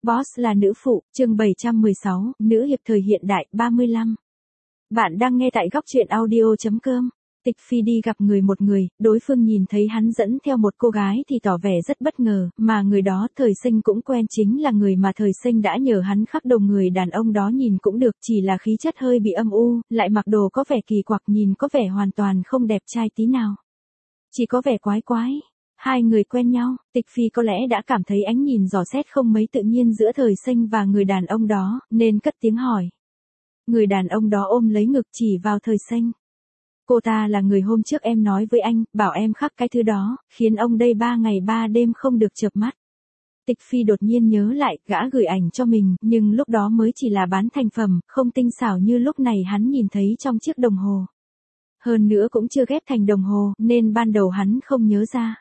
Boss là nữ phụ, chương 716, nữ hiệp thời hiện đại, 35. Bạn đang nghe tại góc truyện audio.com. Tịch Phi đi gặp một người, đối phương nhìn thấy hắn dẫn theo một cô gái thì tỏ vẻ rất bất ngờ, mà người đó Thời Sinh cũng quen, chính là người mà Thời Sinh đã nhờ hắn khắc đồng. Người đàn ông đó nhìn cũng được, chỉ là khí chất hơi bị âm u, lại mặc đồ có vẻ kỳ quặc, nhìn có vẻ hoàn toàn không đẹp trai tí nào. Chỉ có vẻ quái quái. Hai người quen nhau, Tịch Phi có lẽ đã cảm thấy ánh nhìn dò xét không mấy tự nhiên giữa Thời Sinh và người đàn ông đó, nên cất tiếng hỏi. Người đàn ông đó ôm lấy ngực chỉ vào Thời Sinh. Cô ta là người hôm trước em nói với anh, bảo em khắc cái thứ đó, khiến ông đây 3 ngày 3 đêm không được chợp mắt. Tịch Phi đột nhiên nhớ lại, gã gửi ảnh cho mình, nhưng lúc đó mới chỉ là bán thành phẩm, không tinh xảo như lúc này hắn nhìn thấy trong chiếc đồng hồ. Hơn nữa cũng chưa ghép thành đồng hồ, nên ban đầu hắn không nhớ ra.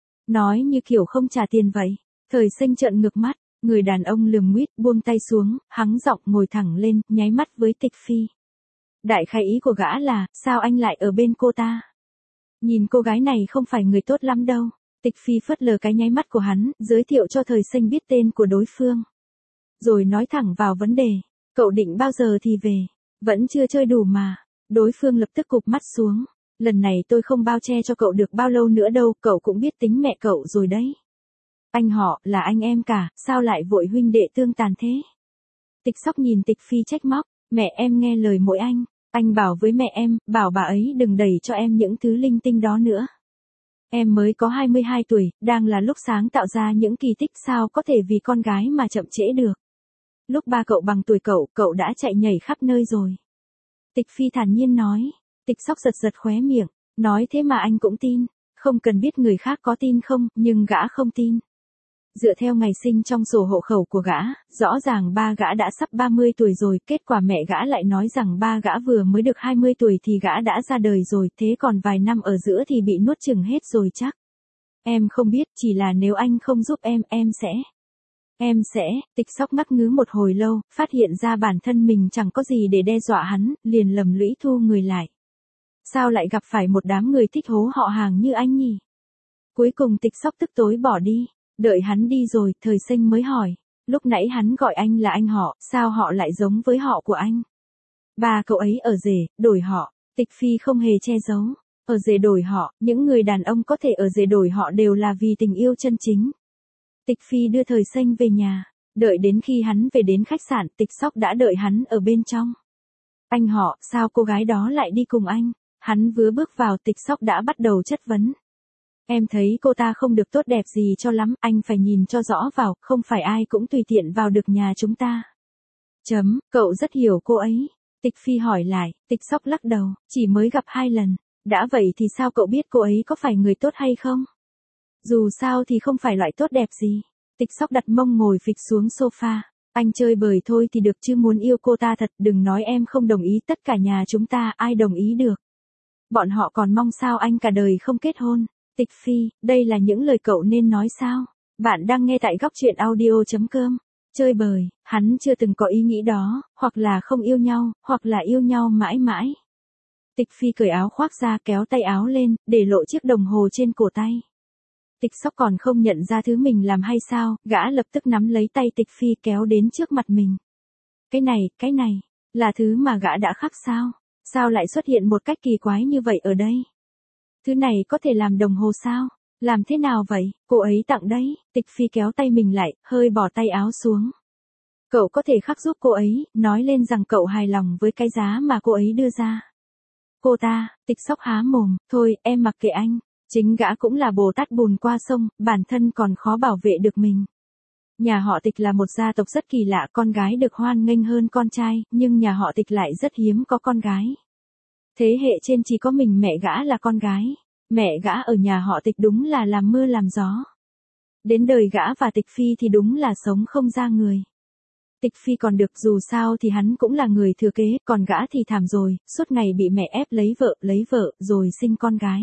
Nói như kiểu không trả tiền vậy. Thời Sinh trợn ngược mắt, người đàn ông lườm nguýt buông tay xuống, hắng giọng ngồi thẳng lên, nháy mắt với Tịch Phi. Đại khái ý của gã là, sao anh lại ở bên cô ta? Nhìn cô gái này không phải người tốt lắm đâu. Tịch Phi phớt lờ cái nháy mắt của hắn, giới thiệu cho Thời Sinh biết tên của đối phương. Rồi nói thẳng vào vấn đề, cậu định bao giờ thì về? Vẫn chưa chơi đủ mà. Đối phương lập tức cụp mắt xuống. Lần này tôi không bao che cho cậu được bao lâu nữa đâu, cậu cũng biết tính mẹ cậu rồi đấy. Anh họ, là anh em cả, sao lại vội huynh đệ tương tàn thế? Tịch Sóc nhìn Tịch Phi trách móc, mẹ em nghe lời mỗi anh bảo với mẹ em, bảo bà ấy đừng đẩy cho em những thứ linh tinh đó nữa. Em mới có 22 tuổi, đang là lúc sáng tạo ra những kỳ tích, sao có thể vì con gái mà chậm trễ được. Lúc ba cậu bằng tuổi cậu đã chạy nhảy khắp nơi rồi. Tịch Phi thản nhiên nói. Tịch Sóc giật khóe miệng, nói thế mà anh cũng tin, không cần biết người khác có tin không, nhưng gã không tin. Dựa theo ngày sinh trong sổ hộ khẩu của gã, rõ ràng ba gã đã sắp 30 tuổi rồi, kết quả mẹ gã lại nói rằng ba gã vừa mới được 20 tuổi thì gã đã ra đời rồi, thế còn vài năm ở giữa thì bị nuốt chửng hết rồi chắc. Em không biết, chỉ là nếu anh không giúp em sẽ, Tịch Sóc ngắc ngứ một hồi lâu, phát hiện ra bản thân mình chẳng có gì để đe dọa hắn, liền lầm lũy thu người lại. Sao lại gặp phải một đám người thích hố họ hàng như anh nhỉ? Cuối cùng Tịch Sóc tức tối bỏ đi. Đợi hắn đi rồi, Thời Sinh mới hỏi. Lúc nãy hắn gọi anh là anh họ, sao họ lại giống với họ của anh? Ba cậu ấy ở rể, đổi họ. Tịch Phi không hề che giấu. Ở rể đổi họ, những người đàn ông có thể ở rể đổi họ đều là vì tình yêu chân chính. Tịch Phi đưa Thời Sinh về nhà. Đợi đến khi hắn về đến khách sạn, Tịch Sóc đã đợi hắn ở bên trong. Anh họ, sao cô gái đó lại đi cùng anh? Hắn vừa bước vào, Tịch Sóc đã bắt đầu chất vấn. Em thấy cô ta không được tốt đẹp gì cho lắm, anh phải nhìn cho rõ vào, không phải ai cũng tùy tiện vào được nhà chúng ta. Cậu rất hiểu cô ấy. Tịch Phi hỏi lại, Tịch Sóc lắc đầu, chỉ mới gặp 2 lần. Đã vậy thì sao cậu biết cô ấy có phải người tốt hay không? Dù sao thì không phải loại tốt đẹp gì. Tịch Sóc đặt mông ngồi phịch xuống sofa. Anh chơi bời thôi thì được chứ muốn yêu cô ta thật, đừng nói em không đồng ý, tất cả nhà chúng ta ai đồng ý được. Bọn họ còn mong sao anh cả đời không kết hôn. Tịch Phi, đây là những lời cậu nên nói sao? Bạn đang nghe tại góc truyện audio.com. Chơi bời, hắn chưa từng có ý nghĩ đó, hoặc là không yêu nhau, hoặc là yêu nhau mãi mãi. Tịch Phi cởi áo khoác ra, kéo tay áo lên, để lộ chiếc đồng hồ trên cổ tay. Tịch Sóc còn không nhận ra thứ mình làm hay sao, gã lập tức nắm lấy tay Tịch Phi kéo đến trước mặt mình. Cái này, là thứ mà gã đã khắc sao? Sao lại xuất hiện một cách kỳ quái như vậy ở đây? Thứ này có thể làm đồng hồ sao? Làm thế nào vậy? Cô ấy tặng đấy. Tịch Phi kéo tay mình lại, hơi bỏ tay áo xuống. Cậu có thể khắc giúp cô ấy, nói lên rằng cậu hài lòng với cái giá mà cô ấy đưa ra. Cô ta, Tịch Sóc há mồm, thôi, em mặc kệ anh. Chính gã cũng là Bồ Tát bùn qua sông, bản thân còn khó bảo vệ được mình. Nhà họ Tịch là một gia tộc rất kỳ lạ, con gái được hoan nghênh hơn con trai, nhưng nhà họ Tịch lại rất hiếm có con gái. Thế hệ trên chỉ có mình mẹ gã là con gái. Mẹ gã ở nhà họ Tịch đúng là làm mưa làm gió. Đến đời gã và Tịch Phi thì đúng là sống không ra người. Tịch Phi còn được, dù sao thì hắn cũng là người thừa kế, còn gã thì thảm rồi, suốt ngày bị mẹ ép lấy vợ, rồi sinh con gái.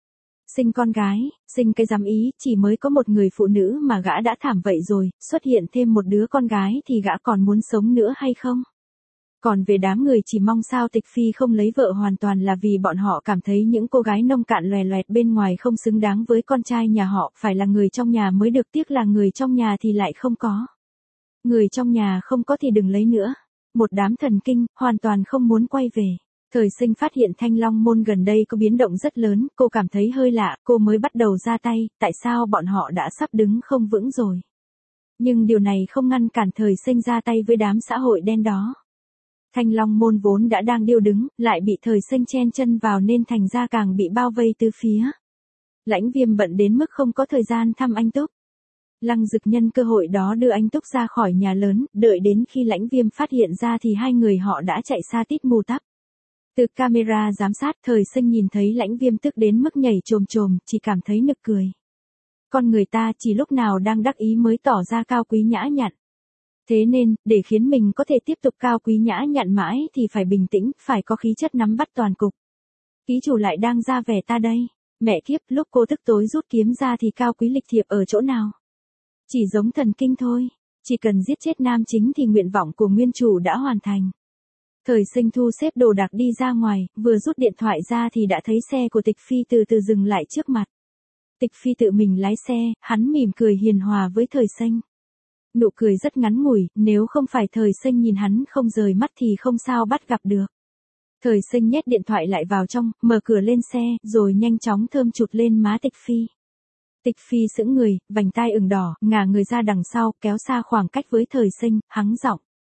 Sinh cái dám ý, chỉ mới có một người phụ nữ mà gã đã thảm vậy rồi, xuất hiện thêm một đứa con gái thì gã còn muốn sống nữa hay không? Còn về đám người chỉ mong sao Tịch Phi không lấy vợ hoàn toàn là vì bọn họ cảm thấy những cô gái nông cạn lòe loẹt bên ngoài không xứng đáng với con trai nhà họ, phải là người trong nhà mới được, tiếc là người trong nhà thì lại không có. Người trong nhà không có thì đừng lấy nữa. Một đám thần kinh, hoàn toàn không muốn quay về. Thời Sinh phát hiện Thanh Long Môn gần đây có biến động rất lớn, cô cảm thấy hơi lạ, cô mới bắt đầu ra tay, tại sao bọn họ đã sắp đứng không vững rồi. Nhưng điều này không ngăn cản Thời Sinh ra tay với đám xã hội đen đó. Thanh Long Môn vốn đã đang điêu đứng, lại bị Thời Sinh chen chân vào nên thành ra càng bị bao vây từ phía. Lãnh Viêm bận đến mức không có thời gian thăm anh Túc. Lăng Dực nhân cơ hội đó đưa anh Túc ra khỏi nhà lớn, đợi đến khi Lãnh Viêm phát hiện ra thì hai người họ đã chạy xa tít mù tắp. Từ camera giám sát, Thời Sinh nhìn thấy Lãnh Viêm tức đến mức nhảy chồm chồm, chỉ cảm thấy nực cười. Con người ta chỉ lúc nào đang đắc ý mới tỏ ra cao quý nhã nhặn. Thế nên, để khiến mình có thể tiếp tục cao quý nhã nhặn mãi thì phải bình tĩnh, phải có khí chất nắm bắt toàn cục. Ký chủ lại đang ra vẻ ta đây. Mẹ kiếp, lúc cô tức tối rút kiếm ra thì cao quý lịch thiệp ở chỗ nào? Chỉ giống thần kinh thôi. Chỉ cần giết chết nam chính thì nguyện vọng của nguyên chủ đã hoàn thành. Thời Sinh thu xếp đồ đạc đi ra ngoài, vừa rút điện thoại ra thì đã thấy xe của Tịch Phi từ từ dừng lại trước mặt. Tịch Phi tự mình lái xe, hắn mỉm cười hiền hòa với Thời Sinh. Nụ cười rất ngắn ngủi, nếu không phải Thời Sinh nhìn hắn không rời mắt thì không sao bắt gặp được. Thời Sinh nhét điện thoại lại vào trong, mở cửa lên xe, rồi nhanh chóng thơm chụt lên má Tịch Phi. Tịch Phi sững người, vành tai ửng đỏ, ngả người ra đằng sau, kéo xa khoảng cách với Thời Sinh, hắng giọng.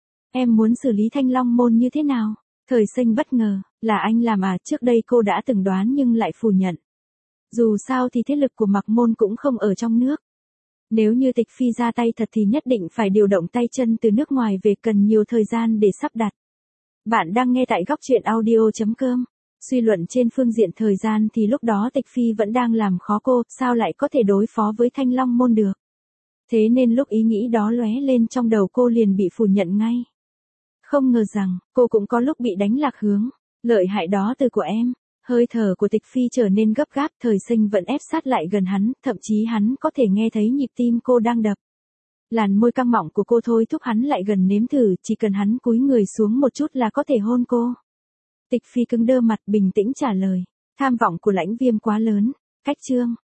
Em muốn xử lý Thanh Long Môn như thế nào? Thời Sinh bất ngờ, là anh làm à, trước đây cô đã từng đoán nhưng lại phủ nhận. Dù sao thì thế lực của Mạc Môn cũng không ở trong nước. Nếu như Tịch Phi ra tay thật thì nhất định phải điều động tay chân từ nước ngoài về, cần nhiều thời gian để sắp đặt. Bạn đang nghe tại góc truyện audio.com. Suy luận trên phương diện thời gian thì lúc đó Tịch Phi vẫn đang làm khó cô, sao lại có thể đối phó với Thanh Long Môn được. Thế nên lúc ý nghĩ đó lóe lên trong đầu cô liền bị phủ nhận ngay. Không ngờ rằng, cô cũng có lúc bị đánh lạc hướng. Lợi hại đó từ của em. Hơi thở của Tịch Phi trở nên gấp gáp, Thời Sinh vẫn ép sát lại gần hắn, thậm chí hắn có thể nghe thấy nhịp tim cô đang đập. Làn môi căng mọng của cô thôi thúc hắn lại gần nếm thử, chỉ cần hắn cúi người xuống một chút là có thể hôn cô. Tịch Phi cứng đơ mặt, bình tĩnh trả lời. Tham vọng của Lãnh Viêm quá lớn. Cách chương.